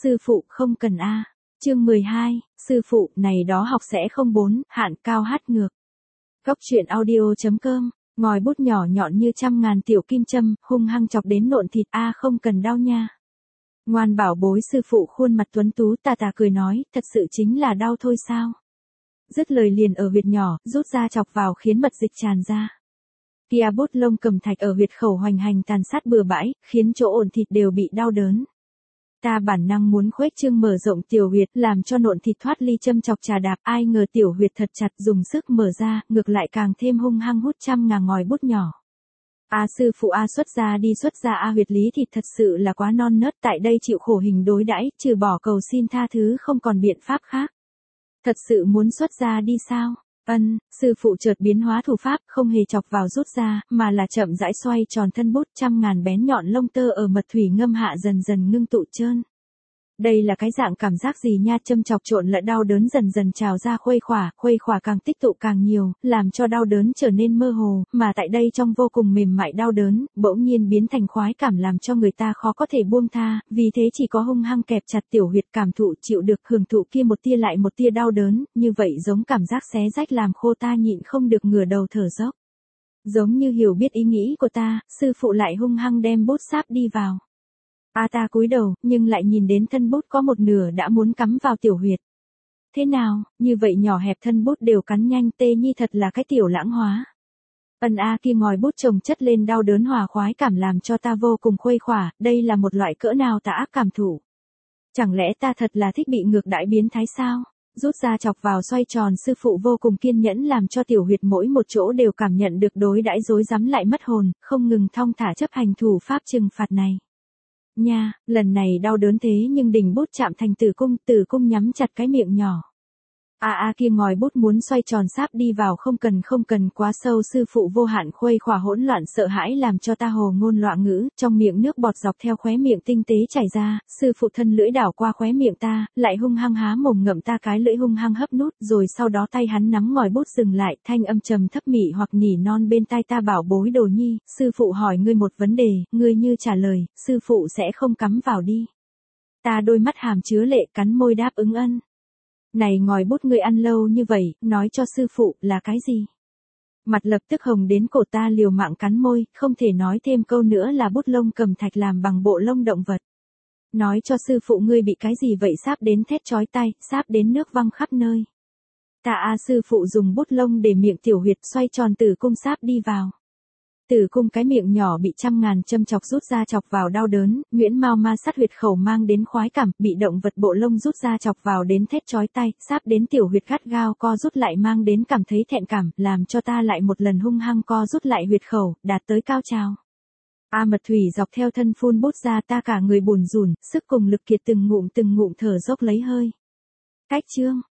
sư phụ không cần a. Chương 12, sư phụ, này đó học sẽ không bốn, hạn cao hát ngược. Góc truyện audio.com, ngòi bút nhỏ nhọn như trăm ngàn tiểu kim châm, hung hăng chọc đến nộn thịt a, không cần đau nha. Ngoan bảo bối, sư phụ khuôn mặt tuấn tú tà tà cười nói, thật sự chính là đau thôi sao. Dứt lời liền ở huyệt nhỏ, rút ra chọc vào khiến mật dịch tràn ra. Kia bút lông cầm thạch ở huyệt khẩu hoành hành tàn sát bừa bãi, khiến chỗ ổn thịt đều bị đau đớn. Ta bản năng muốn khuếch trương mở rộng tiểu huyệt, làm cho nộn thịt thoát ly châm chọc trà đạp, ai ngờ tiểu huyệt thật chặt, dùng sức mở ra, ngược lại càng thêm hung hăng hút trăm ngàn ngòi bút nhỏ. A sư phụ a, xuất ra a, huyệt lý thịt thật sự là quá non nớt, tại đây chịu khổ hình đối đãi, trừ bỏ cầu xin tha thứ không còn biện pháp khác. Thật sự muốn xuất ra đi sao? Sư phụ chợt biến hóa thủ pháp, không hề chọc vào rút ra, mà là chậm rãi xoay tròn thân bút, trăm ngàn bén nhọn lông tơ ở mật thủy ngâm hạ dần dần ngưng tụ trơn. Đây là cái dạng cảm giác gì nha, châm chọc trộn lẫn đau đớn dần dần trào ra khuây khỏa càng tích tụ càng nhiều, làm cho đau đớn trở nên mơ hồ, mà tại đây trong vô cùng mềm mại đau đớn, bỗng nhiên biến thành khoái cảm làm cho người ta khó có thể buông tha, vì thế chỉ có hung hăng kẹp chặt tiểu huyệt cảm thụ chịu được hưởng thụ kia một tia lại một tia đau đớn, như vậy giống cảm giác xé rách làm khô ta nhịn không được ngửa đầu thở dốc. Giống như hiểu biết ý nghĩ của ta, sư phụ lại hung hăng đem bút sáp đi vào. Ta cúi đầu, nhưng lại nhìn đến thân bút có một nửa đã muốn cắm vào tiểu huyệt. Thế nào, như vậy nhỏ hẹp thân bút đều cắn nhanh, tê nhi thật là cái tiểu lãng hóa. Kia ngòi bút chồng chất lên đau đớn hòa khoái cảm làm cho ta vô cùng khuây khỏa, đây là một loại cỡ nào tà ác cảm thụ. Chẳng lẽ ta thật là thích bị ngược đãi biến thái sao? Rút ra chọc vào xoay tròn, sư phụ vô cùng kiên nhẫn làm cho tiểu huyệt mỗi một chỗ đều cảm nhận được đối đãi rối rắm lại mất hồn, không ngừng thong thả chấp hành thủ pháp trừng phạt này. Nha, lần này đau đớn thế nhưng đỉnh bút chạm thành tử cung nhắm chặt cái miệng nhỏ. Kia ngòi bút muốn xoay tròn sáp đi vào, không cần quá sâu, sư phụ vô hạn khuây khỏa hỗn loạn sợ hãi làm cho ta hồ ngôn loạn ngữ, trong miệng nước bọt dọc theo khóe miệng tinh tế chảy ra, sư phụ thân lưỡi đảo qua khóe miệng ta, lại hung hăng há mồm ngậm ta cái lưỡi hung hăng hấp nút, rồi sau đó tay hắn nắm ngòi bút dừng lại, thanh âm trầm thấp mị hoặc nỉ non bên tai ta, bảo bối đồ nhi, sư phụ hỏi ngươi một vấn đề, ngươi như trả lời, sư phụ sẽ không cắm vào đi. Ta đôi mắt hàm chứa lệ cắn môi đáp ứng ân. Này ngòi bút ngươi ăn lâu như vậy, nói cho sư phụ là cái gì? Mặt lập tức hồng đến cổ ta liều mạng cắn môi, không thể nói thêm câu nữa là bút lông cầm thạch làm bằng bộ lông động vật. Nói cho sư phụ ngươi bị cái gì vậy, sáp đến thét chói tai, sáp đến nước văng khắp nơi. Sư phụ dùng bút lông để miệng tiểu huyệt xoay tròn tử cung sáp đi vào. Tử cung cái miệng nhỏ bị trăm ngàn châm chọc rút ra chọc vào đau đớn, nhuyễn mao ma sát huyệt khẩu mang đến khoái cảm, bị động vật bộ lông rút ra chọc vào đến thét chói tai, sáp đến tiểu huyệt gắt gao co rút lại mang đến cảm thấy thẹn cảm, làm cho ta lại một lần hung hăng co rút lại huyệt khẩu, đạt tới cao trào. Mật thủy dọc theo thân phun bút ra, ta cả người bùn rùn, sức cùng lực kiệt từng ngụm thở dốc lấy hơi. Cách chương